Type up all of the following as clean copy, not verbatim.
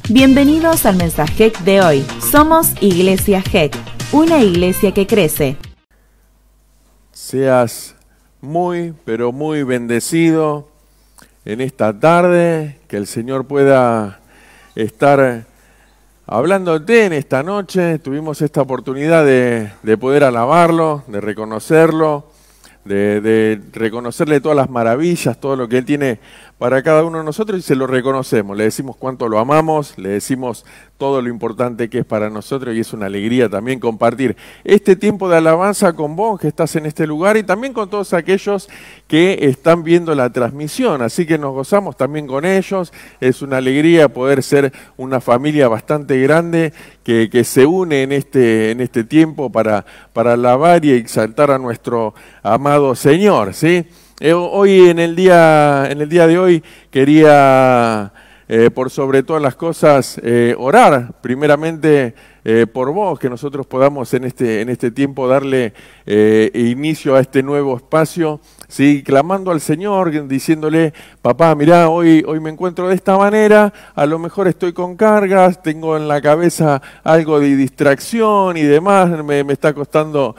Bienvenidos al mensaje de hoy. Somos Iglesia GEC, una iglesia que crece. Seas muy, pero muy bendecido en esta tarde, que el Señor pueda estar hablándote en esta noche. Tuvimos esta oportunidad de poder alabarlo, de reconocerlo, de reconocerle todas las maravillas, todo lo que Él tiene para cada uno de nosotros, y se lo reconocemos, le decimos cuánto lo amamos, le decimos todo lo importante que es para nosotros, y es una alegría también compartir este tiempo de alabanza con vos que estás en este lugar y también con todos aquellos que están viendo la transmisión, así que nos gozamos también con ellos. Es una alegría poder ser una familia bastante grande que se une en este tiempo para alabar y exaltar a nuestro amado Señor, ¿sí? Hoy en el día de hoy quería por sobre todas las cosas orar primeramente por vos, que nosotros podamos en este tiempo darle inicio a este nuevo espacio, ¿sí? Clamando al Señor, diciéndole: papá, mirá, hoy me encuentro de esta manera, a lo mejor estoy con cargas, tengo en la cabeza algo de distracción y demás, me está costando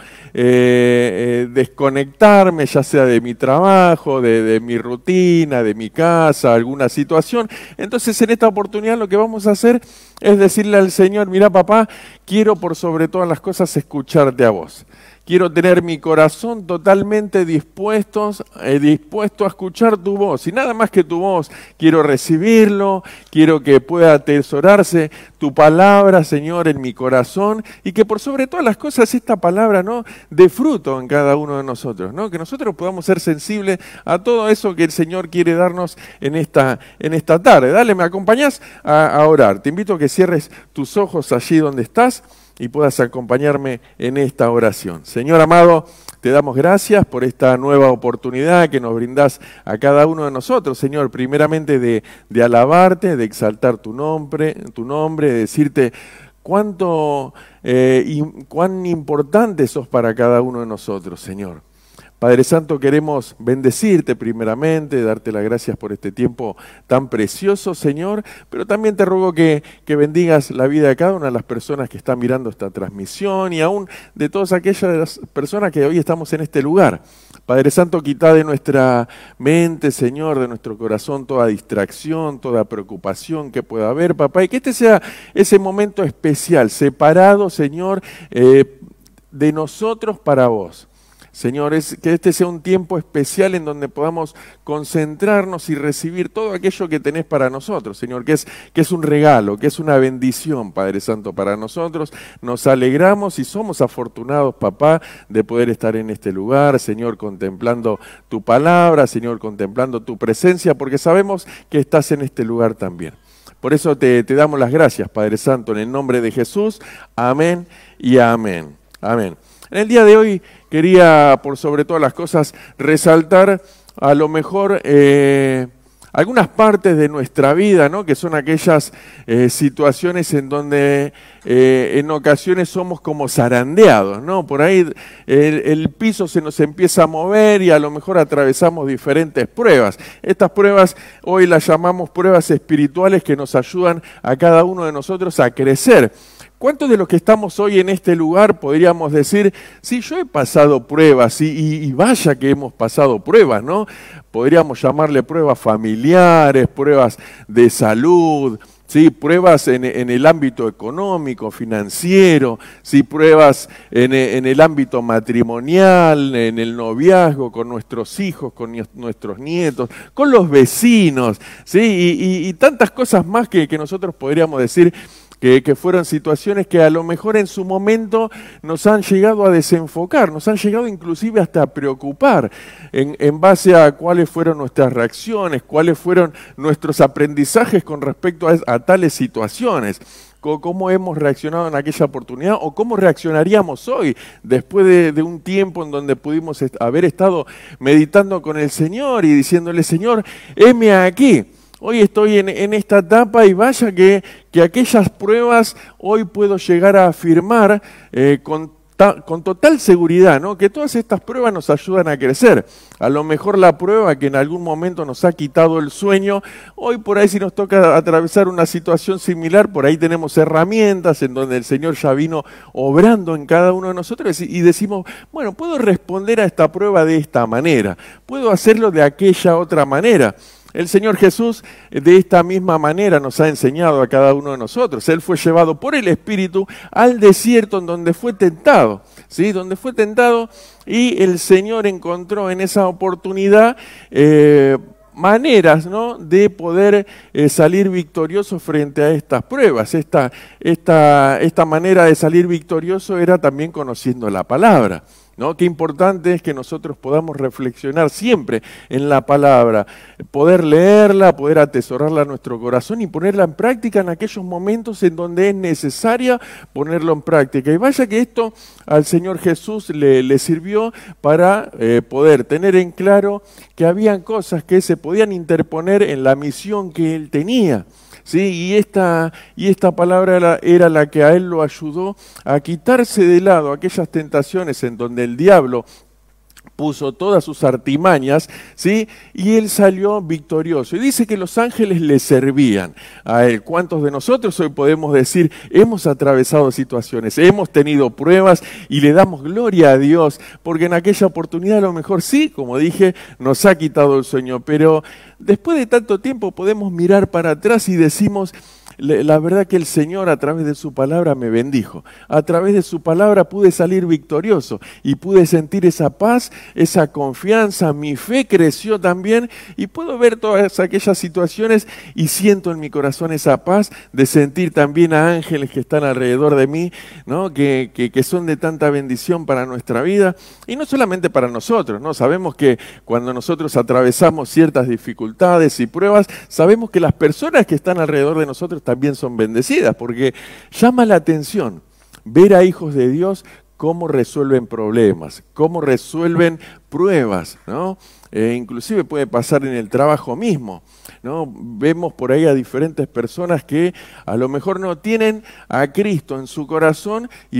desconectarme, ya sea de mi trabajo, de mi rutina, de mi casa, alguna situación. Entonces, en esta oportunidad lo que vamos a hacer es decirle al Señor: mirá, papá, quiero por sobre todas las cosas escucharte a vos. Quiero tener mi corazón totalmente dispuesto a escuchar tu voz. Y nada más que tu voz, quiero recibirlo, quiero que pueda atesorarse tu palabra, Señor, en mi corazón. Y que por sobre todas las cosas esta palabra, ¿no?, dé fruto en cada uno de nosotros, ¿no? Que nosotros podamos ser sensibles a todo eso que el Señor quiere darnos en esta tarde. Dale, ¿me acompañás a orar? Te invito a que cierres tus ojos allí donde estás y puedas acompañarme en esta oración. Señor amado, te damos gracias por esta nueva oportunidad que nos brindás a cada uno de nosotros, Señor, primeramente de alabarte, de exaltar tu nombre, de decirte cuán importante sos para cada uno de nosotros, Señor. Padre Santo, queremos bendecirte primeramente, darte las gracias por este tiempo tan precioso, Señor, pero también te ruego que bendigas la vida de cada una de las personas que están mirando esta transmisión y aún de todas aquellas personas que hoy estamos en este lugar. Padre Santo, quita de nuestra mente, Señor, de nuestro corazón toda distracción, toda preocupación que pueda haber, papá, y que este sea ese momento especial, separado, Señor, de nosotros para vos. Señor, que este sea un tiempo especial en donde podamos concentrarnos y recibir todo aquello que tenés para nosotros, Señor, que es un regalo, que es una bendición, Padre Santo, para nosotros. Nos alegramos y somos afortunados, papá, de poder estar en este lugar, Señor, contemplando tu palabra, Señor, contemplando tu presencia, porque sabemos que estás en este lugar también. Por eso te damos las gracias, Padre Santo, en el nombre de Jesús. Amén y amén. Amén. En el día de hoy quería, por sobre todas las cosas, resaltar a lo mejor algunas partes de nuestra vida, ¿no?, que son aquellas situaciones en donde en ocasiones somos como zarandeados, ¿no? Por ahí el piso se nos empieza a mover y a lo mejor atravesamos diferentes pruebas. Estas pruebas hoy las llamamos pruebas espirituales que nos ayudan a cada uno de nosotros a crecer. ¿Cuántos de los que estamos hoy en este lugar podríamos decir: sí, yo he pasado pruebas, y vaya que hemos pasado pruebas, ¿no? Podríamos llamarle pruebas familiares, pruebas de salud, ¿sí? Pruebas en el ámbito económico, financiero, ¿sí? Pruebas en el ámbito matrimonial, en el noviazgo, con nuestros hijos, con nuestros nietos, con los vecinos, ¿sí? Y tantas cosas más que nosotros podríamos decir que fueron situaciones que a lo mejor en su momento nos han llegado a desenfocar, nos han llegado inclusive hasta a preocupar en base a cuáles fueron nuestras reacciones, cuáles fueron nuestros aprendizajes con respecto a tales situaciones. Cómo hemos reaccionado en aquella oportunidad o cómo reaccionaríamos hoy después de un tiempo en donde pudimos haber estado meditando con el Señor y diciéndole: Señor, heme aquí. Hoy estoy en esta etapa y vaya que aquellas pruebas hoy puedo llegar a afirmar con con total seguridad, ¿no? Que todas estas pruebas nos ayudan a crecer. A lo mejor la prueba que en algún momento nos ha quitado el sueño, hoy por ahí si nos toca atravesar una situación similar, por ahí tenemos herramientas en donde el Señor ya vino obrando en cada uno de nosotros y decimos, bueno, puedo responder a esta prueba de esta manera, puedo hacerlo de aquella otra manera. El Señor Jesús de esta misma manera nos ha enseñado a cada uno de nosotros. Él fue llevado por el Espíritu al desierto en donde fue tentado, ¿sí? Donde fue tentado y el Señor encontró en esa oportunidad maneras, ¿no?, de poder salir victorioso frente a estas pruebas. Esta manera de salir victorioso era también conociendo la palabra, ¿no? Qué importante es que nosotros podamos reflexionar siempre en la palabra, poder leerla, poder atesorarla en nuestro corazón y ponerla en práctica en aquellos momentos en donde es necesaria ponerlo en práctica. Y vaya que esto al Señor Jesús le sirvió para poder tener en claro que habían cosas que se podían interponer en la misión que Él tenía. Sí, y esta palabra era la que a él lo ayudó a quitarse de lado aquellas tentaciones en donde el diablo puso todas sus artimañas, ¿sí? Y él salió victorioso. Y dice que los ángeles le servían a él. ¿Cuántos de nosotros hoy podemos decir, hemos atravesado situaciones, hemos tenido pruebas y le damos gloria a Dios? Porque en aquella oportunidad a lo mejor sí, como dije, nos ha quitado el sueño. Pero después de tanto tiempo podemos mirar para atrás y decimos, la verdad que el Señor a través de su palabra me bendijo. A través de su palabra pude salir victorioso y pude sentir esa paz, esa confianza, mi fe creció también y puedo ver todas aquellas situaciones y siento en mi corazón esa paz de sentir también a ángeles que están alrededor de mí, ¿no? que son de tanta bendición para nuestra vida y no solamente para nosotros, ¿no? Sabemos que cuando nosotros atravesamos ciertas dificultades y pruebas, sabemos que las personas que están alrededor de nosotros también son bendecidas, porque llama la atención ver a hijos de Dios cómo resuelven problemas, cómo resuelven pruebas, ¿no? Inclusive puede pasar en el trabajo mismo, ¿no? Vemos por ahí a diferentes personas que a lo mejor no tienen a Cristo en su corazón y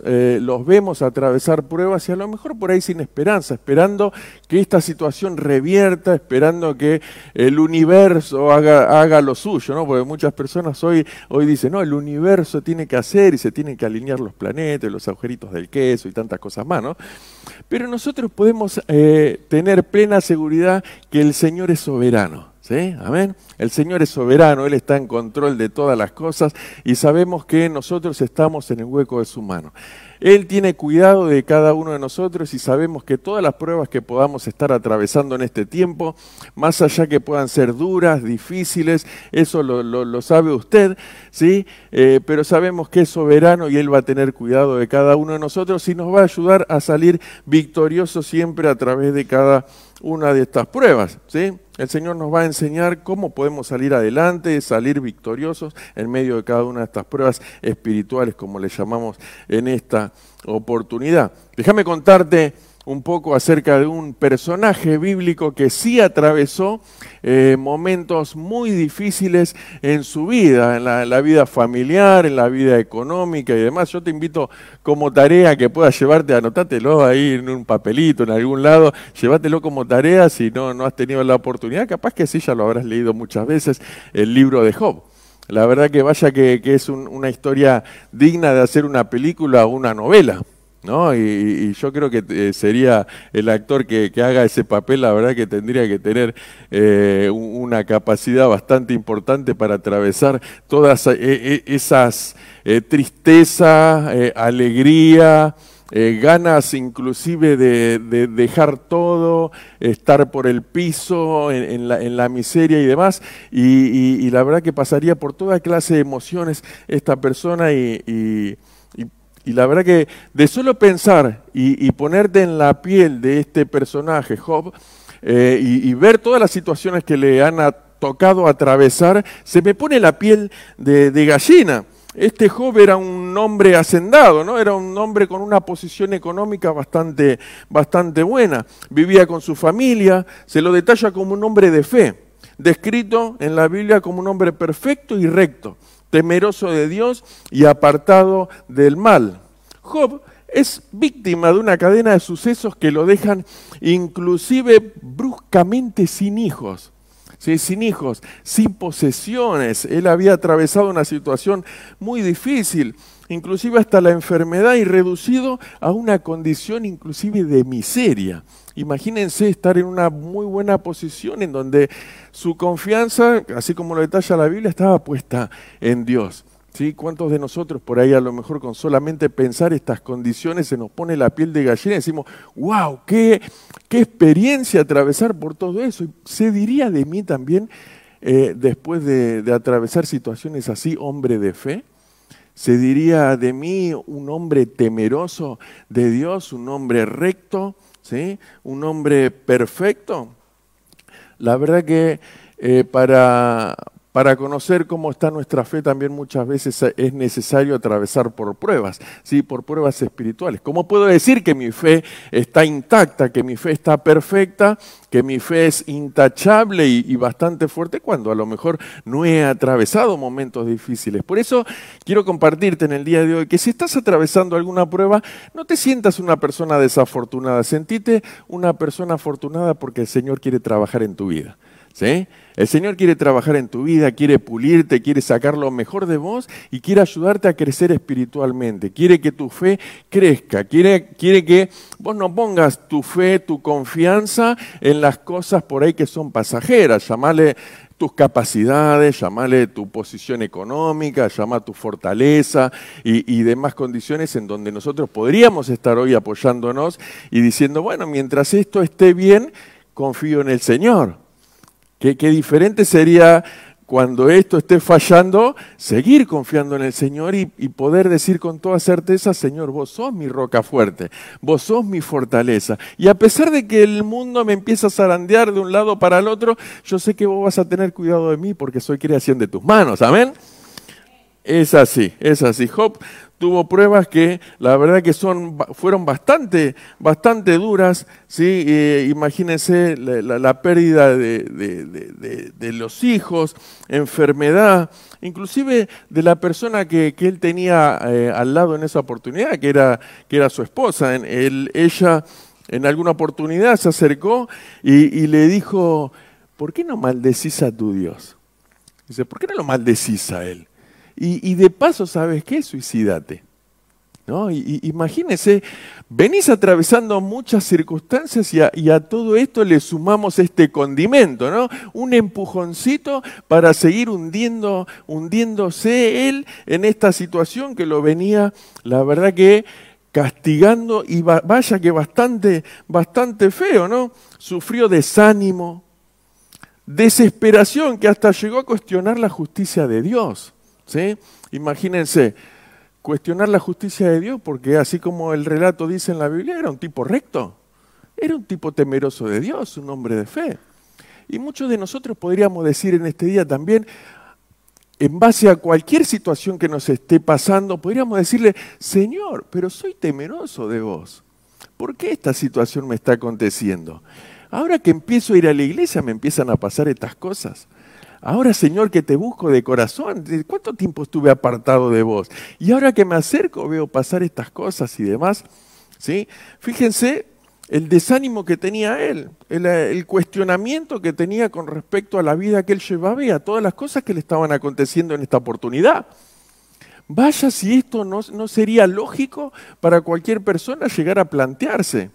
los vemos atravesar pruebas y a lo mejor por ahí sin esperanza, esperando que esta situación revierta, esperando que el universo haga lo suyo, ¿no? Porque muchas personas hoy dicen, no, el universo tiene que hacer y se tienen que alinear los planetas, los agujeritos del queso y tantas cosas más, ¿no? Pero nosotros podemos tener plena seguridad que el Señor es soberano, ¿sí? Amén. El Señor es soberano, Él está en control de todas las cosas y sabemos que nosotros estamos en el hueco de su mano. Él tiene cuidado de cada uno de nosotros y sabemos que todas las pruebas que podamos estar atravesando en este tiempo, más allá que puedan ser duras, difíciles, eso lo sabe usted, ¿sí? Pero sabemos que es soberano y Él va a tener cuidado de cada uno de nosotros y nos va a ayudar a salir victoriosos siempre a través de cada una de estas pruebas, ¿sí? El Señor nos va a enseñar cómo podemos salir adelante, salir victoriosos en medio de cada una de estas pruebas espirituales, como le llamamos en esta oportunidad. Déjame contarte un poco acerca de un personaje bíblico que sí atravesó momentos muy difíciles en su vida, en la vida familiar, en la vida económica y demás. Yo te invito como tarea que puedas llevarte, anotátelo ahí en un papelito, en algún lado, llévatelo como tarea si no has tenido la oportunidad, capaz que sí ya lo habrás leído muchas veces, el libro de Job. La verdad que vaya que es una historia digna de hacer una película o una novela, ¿no? Y yo creo que sería el actor que haga ese papel, la verdad que tendría que tener una capacidad bastante importante para atravesar todas esas tristeza, alegría, ganas inclusive de dejar todo, estar por el piso, en la miseria y demás, y la verdad que pasaría por toda clase de emociones esta persona y la verdad que de solo pensar y ponerte en la piel de este personaje, Job, y ver todas las situaciones que le han tocado atravesar, se me pone la piel de gallina. Este Job era un hombre hacendado, ¿no? Era un hombre con una posición económica bastante buena. Vivía con su familia, se lo detalla como un hombre de fe, descrito en la Biblia como un hombre perfecto y recto, temeroso de Dios y apartado del mal. Job es víctima de una cadena de sucesos que lo dejan inclusive bruscamente sin hijos. Sí, sin hijos, sin posesiones. Él había atravesado una situación muy difícil, inclusive hasta la enfermedad, y reducido a una condición inclusive de miseria. Imagínense estar en una muy buena posición en donde su confianza, así como lo detalla la Biblia, estaba puesta en Dios. ¿Sí? ¿Cuántos de nosotros por ahí a lo mejor con solamente pensar estas condiciones se nos pone la piel de gallina y decimos, wow, qué experiencia atravesar por todo eso? Y se diría de mí también, después de atravesar situaciones así, hombre de fe. Se diría de mí un hombre temeroso de Dios, un hombre recto, ¿sí? Un hombre perfecto. La verdad que para conocer cómo está nuestra fe también muchas veces es necesario atravesar por pruebas, ¿sí? Por pruebas espirituales. ¿Cómo puedo decir que mi fe está intacta, que mi fe está perfecta, que mi fe es intachable y bastante fuerte cuando a lo mejor no he atravesado momentos difíciles? Por eso quiero compartirte en el día de hoy que si estás atravesando alguna prueba, no te sientas una persona desafortunada, sentite una persona afortunada porque el Señor quiere trabajar en tu vida. ¿Sí? El Señor quiere trabajar en tu vida, quiere pulirte, quiere sacar lo mejor de vos y quiere ayudarte a crecer espiritualmente. Quiere que tu fe crezca, quiere que vos no pongas tu fe, tu confianza en las cosas por ahí que son pasajeras. Llamale tus capacidades, llamale tu posición económica, llama tu fortaleza y demás condiciones en donde nosotros podríamos estar hoy apoyándonos y diciendo, bueno, mientras esto esté bien, confío en el Señor. Qué diferente sería cuando esto esté fallando, seguir confiando en el Señor y poder decir con toda certeza, Señor, vos sos mi roca fuerte, vos sos mi fortaleza. Y a pesar de que el mundo me empieza a zarandear de un lado para el otro, yo sé que vos vas a tener cuidado de mí porque soy creación de tus manos. ¿Amén? Es así, es así. Job tuvo pruebas que la verdad que fueron bastante duras, ¿sí? Imagínense la pérdida de los hijos, enfermedad, inclusive de la persona que él tenía al lado en esa oportunidad, que era su esposa. Ella en alguna oportunidad se acercó y le dijo, ¿por qué no maldecís a tu Dios? Dice, ¿por qué no lo maldecís a él? Y de paso, ¿sabes qué? Suicídate. ¿No? Imagínense, venís atravesando muchas circunstancias y a todo esto le sumamos este condimento, ¿no? Un empujoncito para seguir hundiéndose él en esta situación que lo venía, la verdad que castigando, y vaya que bastante feo, ¿no? Sufrió desánimo, desesperación, que hasta llegó a cuestionar la justicia de Dios. ¿Sí? Imagínense, cuestionar la justicia de Dios, porque así como el relato dice en la Biblia, era un tipo recto, era un tipo temeroso de Dios, un hombre de fe. Y muchos de nosotros podríamos decir en este día también, en base a cualquier situación que nos esté pasando, podríamos decirle, Señor, pero soy temeroso de vos. ¿Por qué esta situación me está aconteciendo? Ahora que empiezo a ir a la iglesia me empiezan a pasar estas cosas. Ahora, Señor, que te busco de corazón, ¿cuánto tiempo estuve apartado de vos? Y ahora que me acerco veo pasar estas cosas y demás. ¿Sí? Fíjense el desánimo que tenía él, el cuestionamiento que tenía con respecto a la vida que él llevaba y a todas las cosas que le estaban aconteciendo en esta oportunidad. Vaya si esto no sería lógico para cualquier persona llegar a plantearse.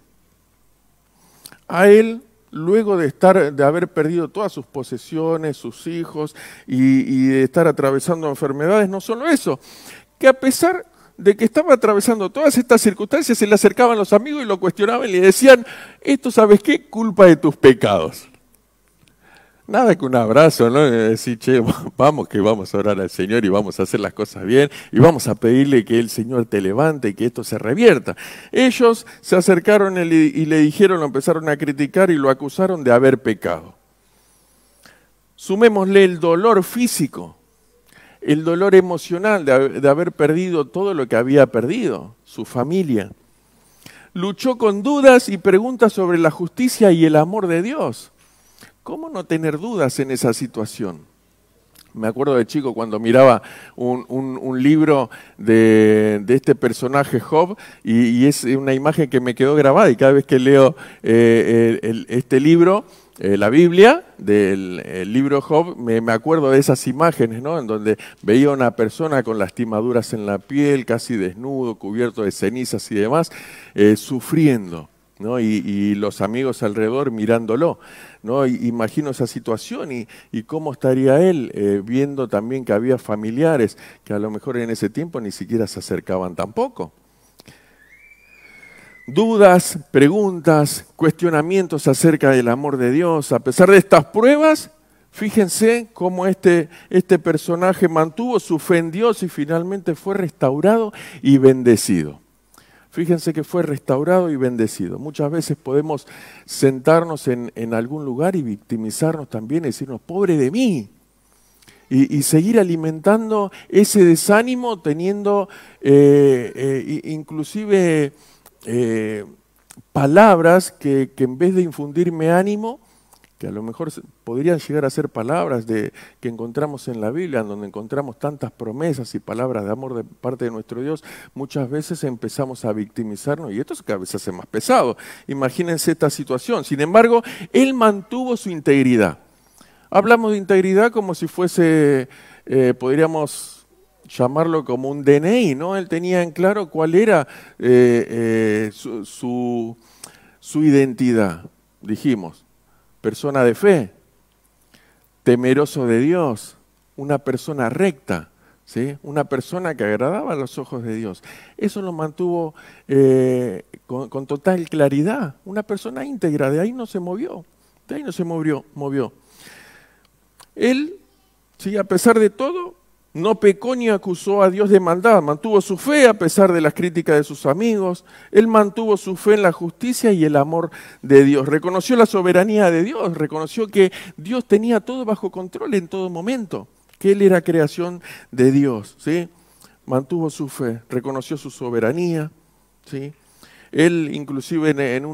A él, luego de haber perdido todas sus posesiones, sus hijos y de estar atravesando enfermedades, no solo eso, que a pesar de que estaba atravesando todas estas circunstancias, se le acercaban los amigos y lo cuestionaban y le decían, esto, ¿sabes qué? Culpa de tus pecados. Nada que un abrazo, ¿no? Y decir, che, vamos que vamos a orar al Señor y vamos a hacer las cosas bien y vamos a pedirle que el Señor te levante y que esto se revierta. Ellos se acercaron y le dijeron, lo empezaron a criticar y lo acusaron de haber pecado. Sumémosle el dolor físico, el dolor emocional de haber perdido todo lo que había perdido, su familia. Luchó con dudas y preguntas sobre la justicia y el amor de Dios. ¿Cómo no tener dudas en esa situación? Me acuerdo de chico cuando miraba un libro de este personaje Job y es una imagen que me quedó grabada y cada vez que leo este libro, la Biblia, el libro Job, me acuerdo de esas imágenes, ¿no? En donde veía a una persona con lastimaduras en la piel, casi desnudo, cubierto de cenizas y demás, sufriendo, ¿no? Y los amigos alrededor mirándolo, ¿no? Imagino esa situación y cómo estaría él viendo también que había familiares que a lo mejor en ese tiempo ni siquiera se acercaban tampoco. Dudas, preguntas, cuestionamientos acerca del amor de Dios. A pesar de estas pruebas, fíjense cómo este personaje mantuvo su fe en Dios y finalmente fue restaurado y bendecido. Fíjense que fue restaurado y bendecido. Muchas veces podemos sentarnos en algún lugar y victimizarnos también y decirnos, pobre de mí. Y seguir alimentando ese desánimo teniendo inclusive palabras que en vez de infundirme ánimo, que a lo mejor podrían llegar a ser palabras que encontramos en la Biblia, donde encontramos tantas promesas y palabras de amor de parte de nuestro Dios, muchas veces empezamos a victimizarnos y esto cada vez se hace más pesado. Imagínense esta situación. Sin embargo, él mantuvo su integridad. Hablamos de integridad como si fuese, podríamos llamarlo como un DNI, ¿no? Él tenía en claro cuál era su identidad, dijimos. Persona de fe, temeroso de Dios, una persona recta, ¿sí? Una persona que agradaba a los ojos de Dios. Eso lo mantuvo con total claridad, una persona íntegra, de ahí no se movió, movió. Él, ¿sí? A pesar de todo, no pecó ni acusó a Dios de maldad, mantuvo su fe a pesar de las críticas de sus amigos, él mantuvo su fe en la justicia y el amor de Dios, reconoció la soberanía de Dios, reconoció que Dios tenía todo bajo control en todo momento, que él era creación de Dios, ¿sí? Mantuvo su fe, reconoció su soberanía, ¿sí? Él inclusive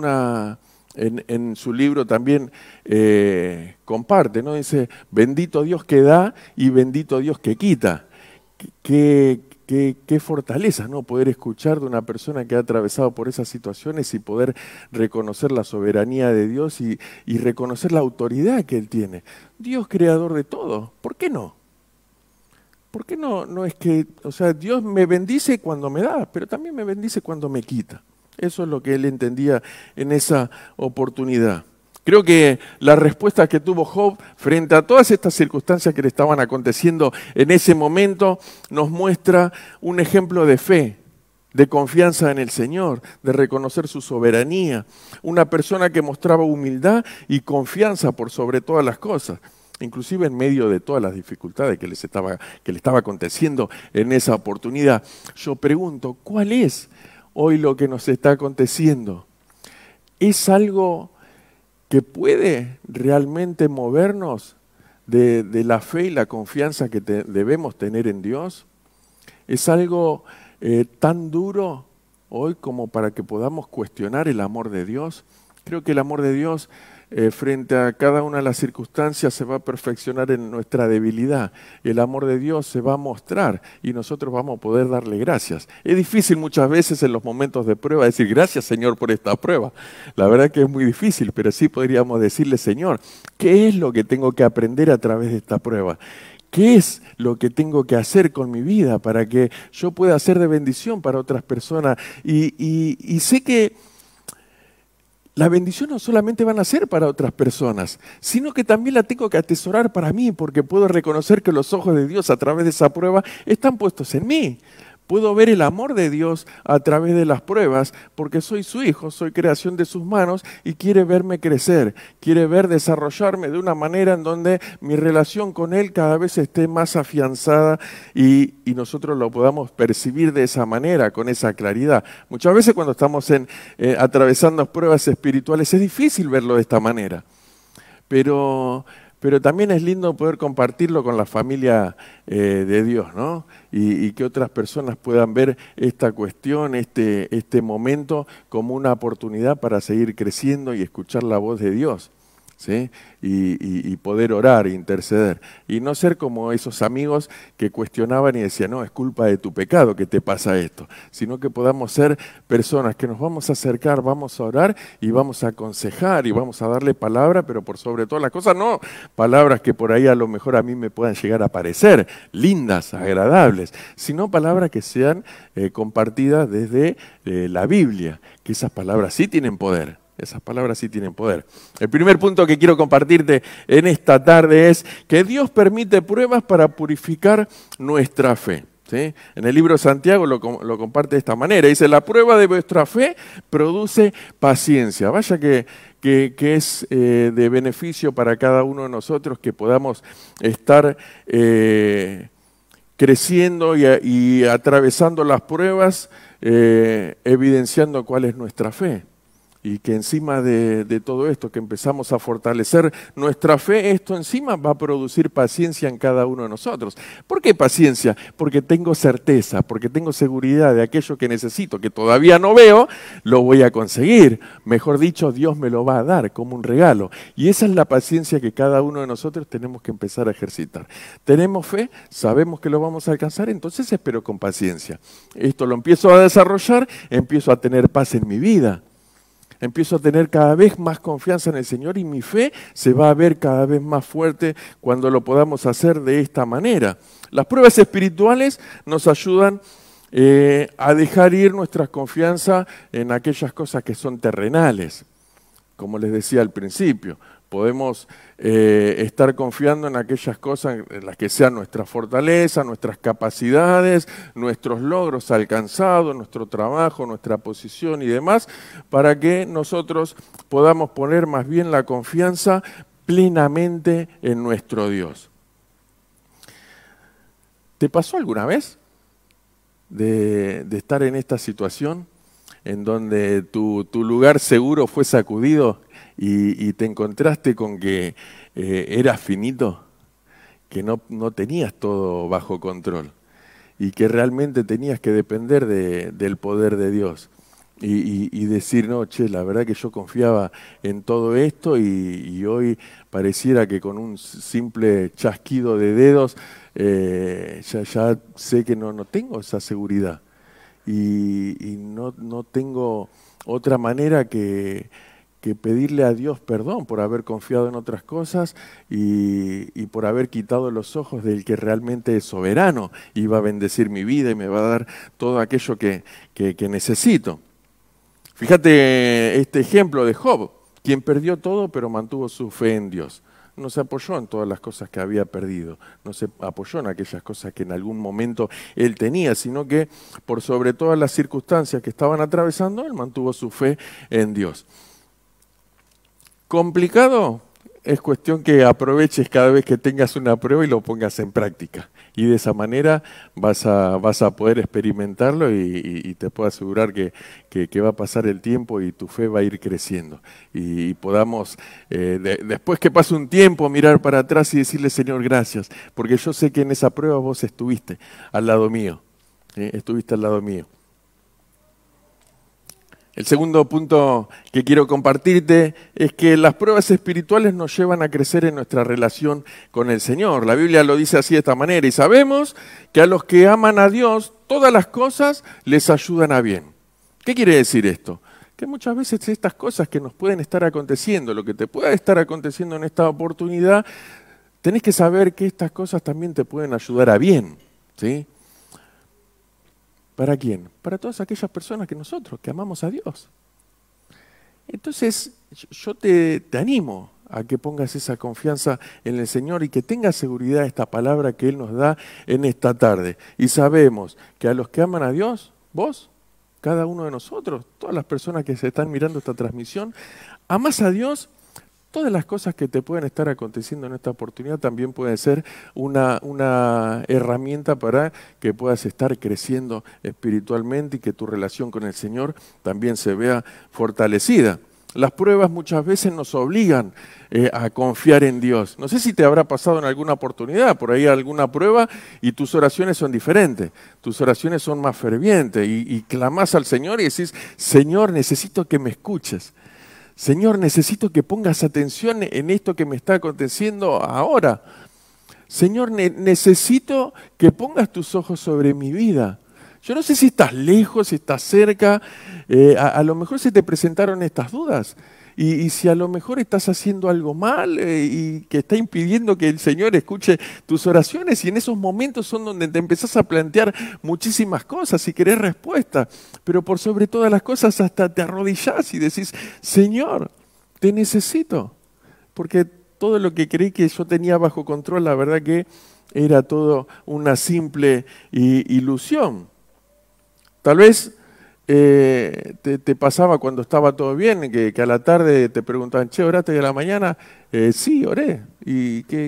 en su libro también comparte, ¿no? Dice, bendito Dios que da y bendito Dios que quita. Qué fortaleza, ¿no? Poder escuchar de una persona que ha atravesado por esas situaciones y poder reconocer la soberanía de Dios y reconocer la autoridad que Él tiene. Dios creador de todo, ¿por qué no? ¿Por qué no? No es que, o sea, Dios me bendice cuando me da, pero también me bendice cuando me quita. Eso es lo que él entendía en esa oportunidad. Creo que la respuesta que tuvo Job frente a todas estas circunstancias que le estaban aconteciendo en ese momento nos muestra un ejemplo de fe, de confianza en el Señor, de reconocer su soberanía. Una persona que mostraba humildad y confianza por sobre todas las cosas, inclusive en medio de todas las dificultades que le estaba aconteciendo en esa oportunidad. Yo pregunto, ¿cuál es hoy lo que nos está aconteciendo? ¿Es algo que puede realmente movernos de la fe y la confianza que debemos tener en Dios? ¿Es algo tan duro hoy como para que podamos cuestionar el amor de Dios? Creo que el amor de Dios frente a cada una de las circunstancias se va a perfeccionar en nuestra debilidad. El amor de Dios se va a mostrar y nosotros vamos a poder darle gracias. Es difícil muchas veces en los momentos de prueba decir gracias Señor por esta prueba. La verdad que es muy difícil, pero sí podríamos decirle Señor, ¿qué es lo que tengo que aprender a través de esta prueba? ¿Qué es lo que tengo que hacer con mi vida para que yo pueda ser de bendición para otras personas? Y sé que la bendición no solamente van a ser para otras personas, sino que también la tengo que atesorar para mí, porque puedo reconocer que los ojos de Dios a través de esa prueba están puestos en mí. Puedo ver el amor de Dios a través de las pruebas, porque soy su hijo, soy creación de sus manos y quiere verme crecer, quiere ver desarrollarme de una manera en donde mi relación con Él cada vez esté más afianzada y nosotros lo podamos percibir de esa manera, con esa claridad. Muchas veces cuando estamos atravesando pruebas espirituales es difícil verlo de esta manera, pero también es lindo poder compartirlo con la familia de Dios, ¿no? Y que otras personas puedan ver esta cuestión, este momento como una oportunidad para seguir creciendo y escuchar la voz de Dios. ¿sí? Y poder orar, interceder. Y no ser como esos amigos que cuestionaban y decían, no, es culpa de tu pecado que te pasa esto. Sino que podamos ser personas que nos vamos a acercar, vamos a orar y vamos a aconsejar y vamos a darle palabra, pero por sobre todas las cosas, no palabras que por ahí a lo mejor a mí me puedan llegar a parecer lindas, agradables, sino palabras que sean compartidas desde la Biblia, que esas palabras sí tienen poder. Esas palabras sí tienen poder. El primer punto que quiero compartirte en esta tarde es que Dios permite pruebas para purificar nuestra fe. ¿Sí? En el libro de Santiago lo comparte de esta manera. Dice, la prueba de vuestra fe produce paciencia. Vaya que es de beneficio para cada uno de nosotros que podamos estar creciendo y atravesando las pruebas, evidenciando cuál es nuestra fe. Y que encima de todo esto, que empezamos a fortalecer nuestra fe, esto encima va a producir paciencia en cada uno de nosotros. ¿Por qué paciencia? Porque tengo certeza, porque tengo seguridad de aquello que necesito, que todavía no veo, lo voy a conseguir. Mejor dicho, Dios me lo va a dar como un regalo. Y esa es la paciencia que cada uno de nosotros tenemos que empezar a ejercitar. Tenemos fe, sabemos que lo vamos a alcanzar, entonces espero con paciencia. Esto lo empiezo a desarrollar, empiezo a tener paz en mi vida. Empiezo a tener cada vez más confianza en el Señor y mi fe se va a ver cada vez más fuerte cuando lo podamos hacer de esta manera. Las pruebas espirituales nos ayudan a dejar ir nuestra confianza en aquellas cosas que son terrenales. Como les decía al principio, podemos estar confiando en aquellas cosas en las que sean nuestra fortaleza, nuestras capacidades, nuestros logros alcanzados, nuestro trabajo, nuestra posición y demás, para que nosotros podamos poner más bien la confianza plenamente en nuestro Dios. ¿Te pasó alguna vez de estar en esta situación en donde tu lugar seguro fue sacudido y te encontraste con que eras finito, que no tenías todo bajo control y que realmente tenías que depender del poder de Dios y decir, no, che, la verdad que yo confiaba en todo esto y hoy pareciera que con un simple chasquido de dedos ya sé que no tengo esa seguridad y no tengo otra manera que pedirle a Dios perdón por haber confiado en otras cosas y por haber quitado los ojos del que realmente es soberano y va a bendecir mi vida y me va a dar todo aquello que necesito. Fíjate este ejemplo de Job, quien perdió todo pero mantuvo su fe en Dios. No se apoyó en todas las cosas que había perdido, no se apoyó en aquellas cosas que en algún momento él tenía, sino que por sobre todas las circunstancias que estaban atravesando, él mantuvo su fe en Dios. ¿Complicado? Es cuestión que aproveches cada vez que tengas una prueba y lo pongas en práctica. Y de esa manera vas a poder experimentarlo y te puedo asegurar que va a pasar el tiempo y tu fe va a ir creciendo. Y podamos, después que pase un tiempo, mirar para atrás y decirle, Señor, gracias, porque yo sé que en esa prueba vos estuviste al lado mío. Estuviste al lado mío. El segundo punto que quiero compartirte es que las pruebas espirituales nos llevan a crecer en nuestra relación con el Señor. La Biblia lo dice así de esta manera, y sabemos que a los que aman a Dios, todas las cosas les ayudan a bien. ¿Qué quiere decir esto? Que muchas veces estas cosas que nos pueden estar aconteciendo, lo que te pueda estar aconteciendo en esta oportunidad, tenés que saber que estas cosas también te pueden ayudar a bien, ¿sí? ¿Para quién? Para todas aquellas personas que amamos a Dios. Entonces, yo te animo a que pongas esa confianza en el Señor y que tengas seguridad de esta palabra que Él nos da en esta tarde. Y sabemos que a los que aman a Dios, vos, cada uno de nosotros, todas las personas que se están mirando esta transmisión, amás a Dios. Todas las cosas que te pueden estar aconteciendo en esta oportunidad también pueden ser una herramienta para que puedas estar creciendo espiritualmente y que tu relación con el Señor también se vea fortalecida. Las pruebas muchas veces nos obligan a confiar en Dios. No sé si te habrá pasado en alguna oportunidad, por ahí alguna prueba y tus oraciones son diferentes, tus oraciones son más fervientes y clamás al Señor y decís, Señor, necesito que me escuches. Señor, necesito que pongas atención en esto que me está aconteciendo ahora. Señor, necesito que pongas tus ojos sobre mi vida. Yo no sé si estás lejos, si estás cerca, a lo mejor se te presentaron estas dudas. Y si a lo mejor estás haciendo algo mal y que está impidiendo que el Señor escuche tus oraciones, y en esos momentos son donde te empezás a plantear muchísimas cosas y querés respuesta, pero por sobre todas las cosas hasta te arrodillás y decís, Señor, te necesito, porque todo lo que creí que yo tenía bajo control, la verdad que era todo una simple ilusión. Tal vez te pasaba cuando estaba todo bien, que a la tarde te preguntaban, che, ¿oraste de la mañana? Sí, oré. ¿Y qué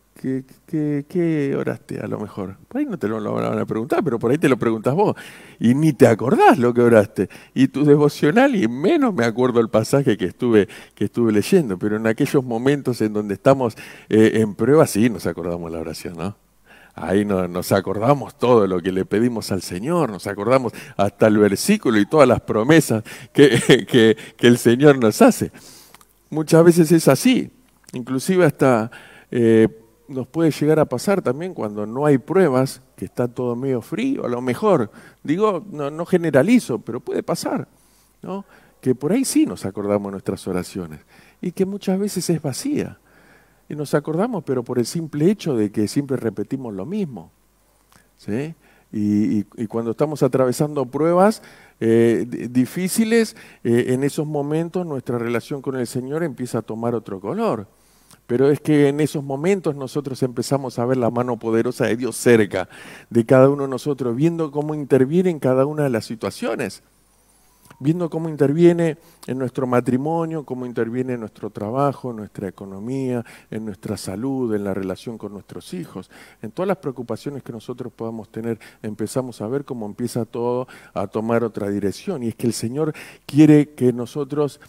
oraste a lo mejor? Por ahí no te lo van a preguntar, pero por ahí te lo preguntas vos. Y ni te acordás lo que oraste. Y tu devocional, y menos me acuerdo el pasaje que estuve leyendo, pero en aquellos momentos en donde estamos en prueba, sí nos acordamos la oración, ¿no? Ahí nos acordamos todo lo que le pedimos al Señor, nos acordamos hasta el versículo y todas las promesas que el Señor nos hace. Muchas veces es así, inclusive hasta nos puede llegar a pasar también cuando no hay pruebas, que está todo medio frío, a lo mejor, digo, no generalizo, pero puede pasar, ¿no? Que por ahí sí nos acordamos de nuestras oraciones y que muchas veces es vacía. Y nos acordamos, pero por el simple hecho de que siempre repetimos lo mismo, ¿sí? Y cuando estamos atravesando pruebas difíciles, en esos momentos nuestra relación con el Señor empieza a tomar otro color. Pero es que en esos momentos nosotros empezamos a ver la mano poderosa de Dios cerca de cada uno de nosotros, viendo cómo interviene en cada una de las situaciones. Viendo cómo interviene en nuestro matrimonio, cómo interviene en nuestro trabajo, en nuestra economía, en nuestra salud, en la relación con nuestros hijos. En todas las preocupaciones que nosotros podamos tener, empezamos a ver cómo empieza todo a tomar otra dirección. Y es que el Señor quiere que nosotros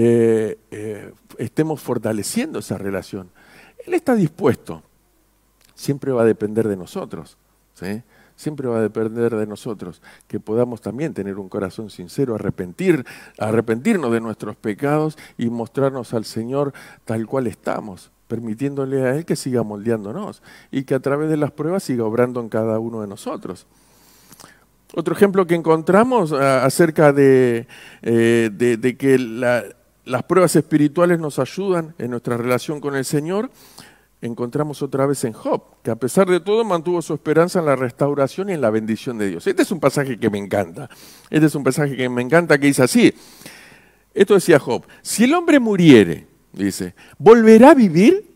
estemos fortaleciendo esa relación. Él está dispuesto. Siempre va a depender de nosotros, ¿sí? Siempre va a depender de nosotros, que podamos también tener un corazón sincero, arrepentirnos de nuestros pecados y mostrarnos al Señor tal cual estamos, permitiéndole a Él que siga moldeándonos y que a través de las pruebas siga obrando en cada uno de nosotros. Otro ejemplo que encontramos acerca de que las pruebas espirituales nos ayudan en nuestra relación con el Señor, encontramos otra vez en Job, que a pesar de todo mantuvo su esperanza en la restauración y en la bendición de Dios. Este es un pasaje que me encanta. Este es un pasaje que me encanta, que dice así. Esto decía Job: si el hombre muriere, dice, ¿volverá a vivir?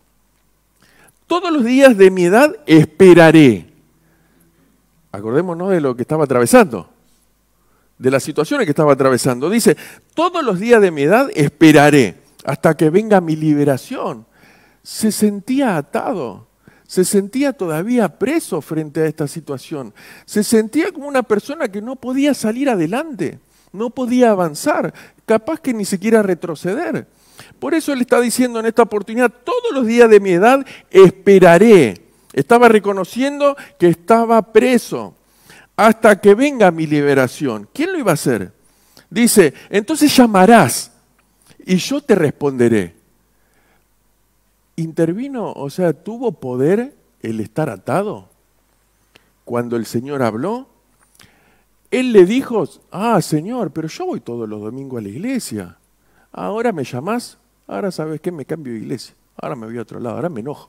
Todos los días de mi edad esperaré. Acordémonos de lo que estaba atravesando, de las situaciones que estaba atravesando. Dice, todos los días de mi edad esperaré hasta que venga mi liberación. Se sentía atado, se sentía todavía preso frente a esta situación, se sentía como una persona que no podía salir adelante, no podía avanzar, capaz que ni siquiera retroceder. Por eso él está diciendo en esta oportunidad, todos los días de mi edad esperaré. Estaba reconociendo que estaba preso hasta que venga mi liberación. ¿Quién lo iba a hacer? Dice, entonces llamarás y yo te responderé. ¿Intervino, o sea, tuvo poder el estar atado? Cuando el Señor habló, Él le dijo, Señor, pero yo voy todos los domingos a la iglesia. Ahora me llamás, ahora sabes qué, me cambio de iglesia. Ahora me voy a otro lado, ahora me enojo.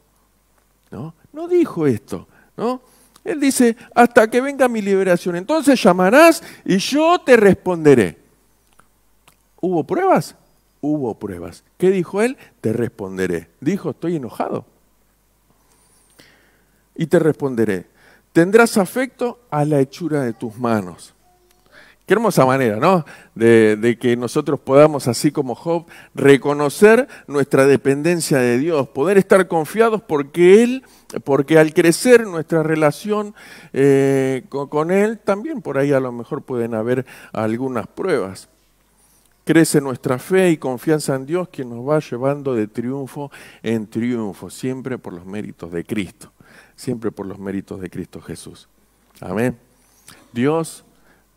No dijo esto, ¿no? Él dice, hasta que venga mi liberación. Entonces llamarás y yo te responderé. ¿Hubo pruebas? Hubo pruebas. ¿Qué dijo él? Te responderé. Dijo, estoy enojado. Y te responderé. Tendrás afecto a la hechura de tus manos. Qué hermosa manera, ¿no? De que nosotros podamos, así como Job, reconocer nuestra dependencia de Dios, poder estar confiados porque al crecer nuestra relación con Él, también por ahí a lo mejor pueden haber algunas pruebas. Crece nuestra fe y confianza en Dios, quien nos va llevando de triunfo en triunfo, siempre por los méritos de Cristo, siempre por los méritos de Cristo Jesús. Amén. Dios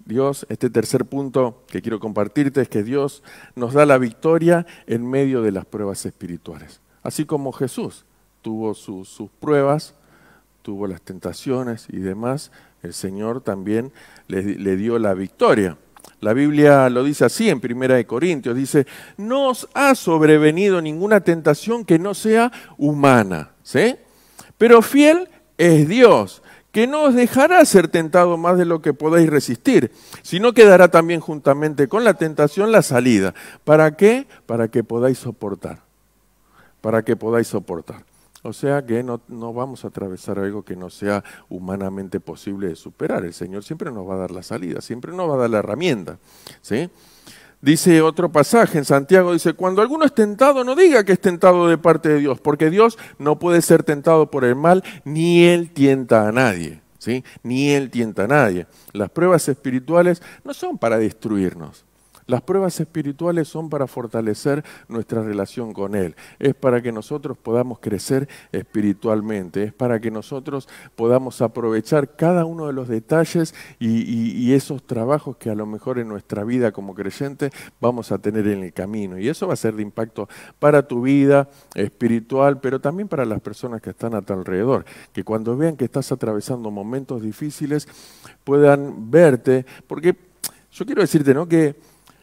Dios, este tercer punto que quiero compartirte es que Dios nos da la victoria en medio de las pruebas espirituales. Así como Jesús tuvo sus pruebas, tuvo las tentaciones y demás, el Señor también le dio la victoria. La Biblia lo dice así en 1 Corintios, dice, no os ha sobrevenido ninguna tentación que no sea humana, ¿sí? Pero fiel es Dios, que no os dejará ser tentado más de lo que podáis resistir, sino que dará también juntamente con la tentación la salida. ¿Para qué? Para que podáis soportar. Para que podáis soportar. O sea que no vamos a atravesar algo que no sea humanamente posible de superar. El Señor siempre nos va a dar la salida, siempre nos va a dar la herramienta, ¿sí? Dice otro pasaje en Santiago, dice, cuando alguno es tentado, no diga que es tentado de parte de Dios, porque Dios no puede ser tentado por el mal, ni Él tienta a nadie, ¿sí? Ni Él tienta a nadie. Las pruebas espirituales no son para destruirnos. Las pruebas espirituales son para fortalecer nuestra relación con Él. Es para que nosotros podamos crecer espiritualmente. Es para que nosotros podamos aprovechar cada uno de los detalles y esos trabajos que a lo mejor en nuestra vida como creyente vamos a tener en el camino. Y eso va a ser de impacto para tu vida espiritual, pero también para las personas que están a tu alrededor. Que cuando vean que estás atravesando momentos difíciles puedan verte. Porque yo quiero decirte, ¿no?, que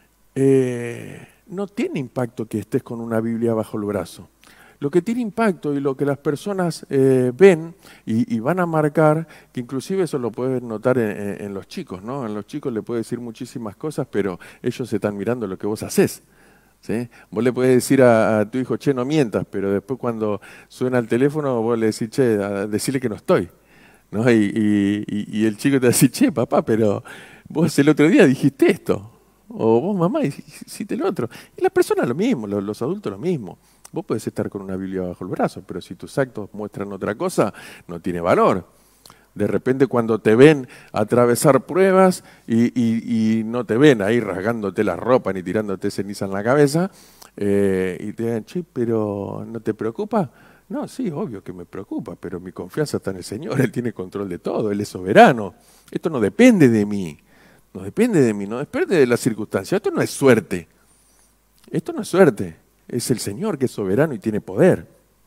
no tiene impacto que estés con una Biblia bajo el brazo. Lo que tiene impacto y lo que las personas ven y van a marcar, que inclusive eso lo puedes notar en los chicos, ¿no? En los chicos le puedes decir muchísimas cosas, pero ellos se están mirando lo que vos haces, ¿sí? Vos le podés decir a tu hijo, che, no mientas, pero después cuando suena el teléfono vos le decís, che, decirle que no estoy, ¿no? Y el chico te va a decir, che, papá, pero vos el otro día dijiste esto. O vos, mamá, hiciste lo otro. Y las personas lo mismo, los adultos lo mismo. Vos podés estar con una Biblia bajo el brazo, pero si tus actos muestran otra cosa, no tiene valor. De repente cuando te ven atravesar pruebas y no te ven ahí rasgándote la ropa ni tirándote ceniza en la cabeza, y te digan, che, pero ¿no te preocupa? No, sí, obvio que me preocupa, pero mi confianza está en el Señor, Él tiene control de todo, Él es soberano. Esto no depende de mí. No depende de mí, no depende de las circunstancias. Esto no es suerte. Esto no es suerte. Es el Señor que es soberano y tiene poder.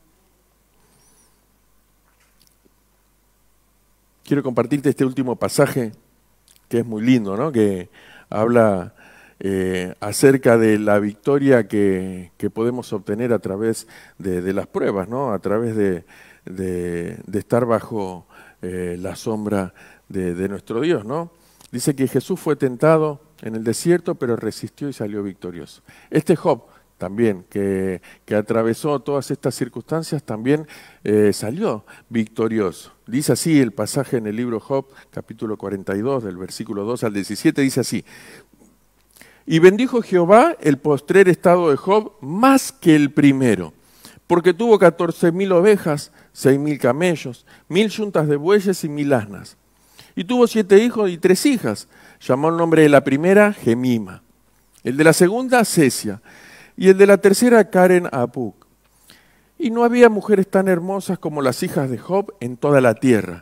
Quiero compartirte este último pasaje que es muy lindo, ¿no? Que habla acerca de la victoria que podemos obtener a través de las pruebas, ¿no? A través de estar bajo la sombra de nuestro Dios, ¿no? Dice que Jesús fue tentado en el desierto, pero resistió y salió victorioso. Este Job también, que atravesó todas estas circunstancias, también salió victorioso. Dice así el pasaje en el libro Job, capítulo 42, del versículo 2 al 17, dice así. Y bendijo Jehová el postrer estado de Job más que el primero, porque tuvo 14,000 ovejas, 6,000 camellos, 1,000 yuntas de bueyes y 1,000 asnas. Y tuvo 7 hijos y 3 hijas. Llamó el nombre de la primera Gemima, el de la segunda Cesia, y el de la tercera Karen Apuk. Y no había mujeres tan hermosas como las hijas de Job en toda la tierra.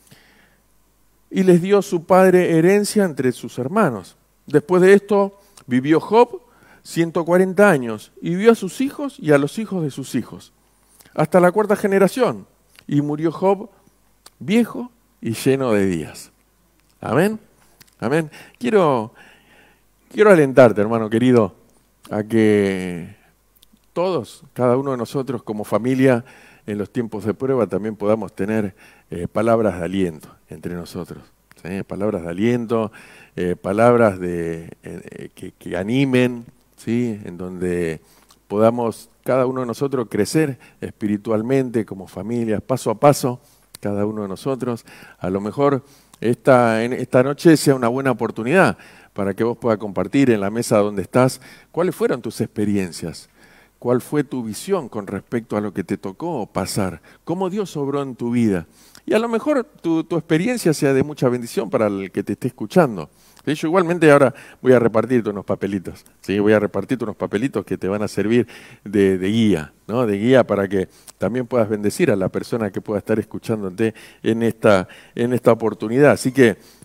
Y les dio su padre herencia entre sus hermanos. Después de esto vivió Job 140 años y vio a sus hijos y a los hijos de sus hijos, hasta la 4ª generación. Y murió Job viejo y lleno de días. Amén. Amén. Quiero alentarte, hermano querido, a que todos, cada uno de nosotros como familia, en los tiempos de prueba también podamos tener palabras de aliento entre nosotros. ¿Sí? Palabras de aliento, palabras que animen, ¿sí? En donde podamos cada uno de nosotros crecer espiritualmente como familia, paso a paso, cada uno de nosotros. A lo mejor esta noche sea una buena oportunidad para que vos puedas compartir en la mesa donde estás cuáles fueron tus experiencias, cuál fue tu visión con respecto a lo que te tocó pasar, cómo Dios obró en tu vida. Y a lo mejor tu experiencia sea de mucha bendición para el que te esté escuchando. ¿Sí? Yo igualmente ahora voy a repartirte unos papelitos, ¿sí? Voy a repartirte unos papelitos que te van a servir de guía, ¿no? De guía para que también puedas bendecir a la persona que pueda estar escuchándote en esta oportunidad. Así que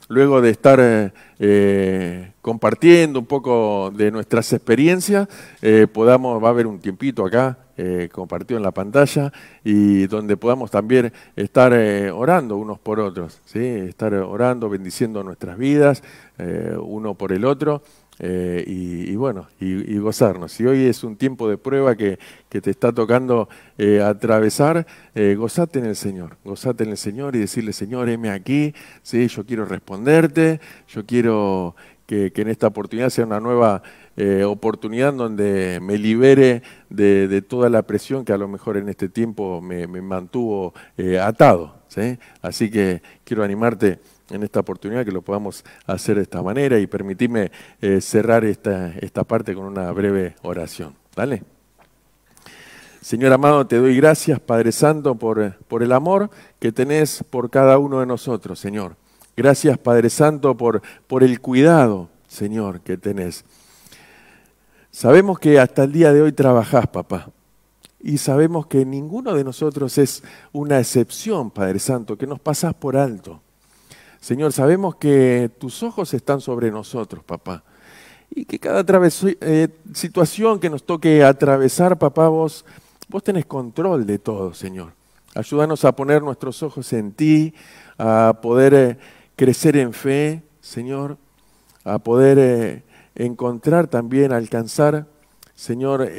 luego de estar compartiendo un poco de nuestras experiencias, va a haber un tiempito acá compartido en la pantalla y donde podamos también estar orando unos por otros, ¿sí? Estar orando, bendiciendo nuestras vidas, uno por el otro. Y gozarnos. Si hoy es un tiempo de prueba que te está tocando atravesar, gozate en el Señor y decirle: Señor, heme aquí, ¿sí? Yo quiero responderte, yo quiero que en esta oportunidad sea una nueva oportunidad en donde me libere de toda la presión que a lo mejor en este tiempo me mantuvo atado, ¿sí? Así que quiero animarte en esta oportunidad que lo podamos hacer de esta manera y permitirme cerrar esta parte con una breve oración. ¿Dale? Señor amado, te doy gracias, Padre Santo, por el amor que tenés por cada uno de nosotros, Señor. Gracias, Padre Santo, por el cuidado, Señor, que tenés. Sabemos que hasta el día de hoy trabajás, papá. Y sabemos que ninguno de nosotros es una excepción, Padre Santo, que nos pasás por alto. Señor, sabemos que tus ojos están sobre nosotros, papá. Y que cada situación que nos toque atravesar, papá, vos tenés control de todo, Señor. Ayúdanos a poner nuestros ojos en ti, a poder crecer en fe, Señor, a poder encontrar también, alcanzar, Señor,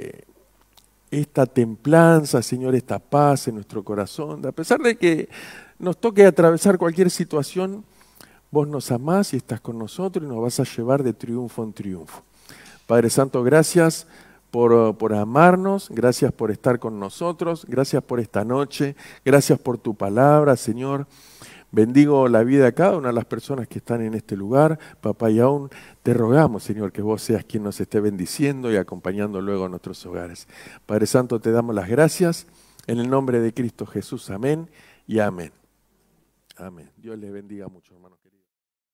esta templanza, Señor, esta paz en nuestro corazón. A pesar de que nos toque atravesar cualquier situación, vos nos amás y estás con nosotros y nos vas a llevar de triunfo en triunfo. Padre Santo, gracias por amarnos, gracias por estar con nosotros, gracias por esta noche, gracias por tu palabra, Señor. Bendigo la vida de cada una de las personas que están en este lugar, papá, y aún te rogamos, Señor, que vos seas quien nos esté bendiciendo y acompañando luego a nuestros hogares. Padre Santo, te damos las gracias, en el nombre de Cristo Jesús, amén y amén. Amén. Dios les bendiga mucho, hermanos queridos.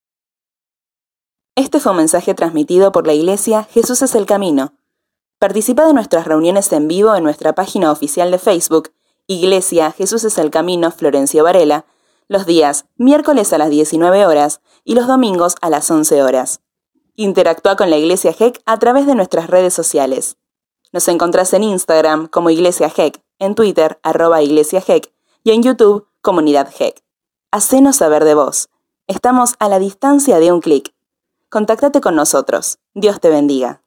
Este fue un mensaje transmitido por la Iglesia Jesús es el Camino. Participa de nuestras reuniones en vivo en nuestra página oficial de Facebook, Iglesia Jesús es el Camino Florencio Varela, los días miércoles a las 19 horas y los domingos a las 11 horas. Interactúa con la Iglesia GEC a través de nuestras redes sociales. Nos encontrás en Instagram como Iglesia GEC, en Twitter @Iglesia GEC y en YouTube Comunidad GEC. Hacenos saber de vos. Estamos a la distancia de un clic. Contáctate con nosotros. Dios te bendiga.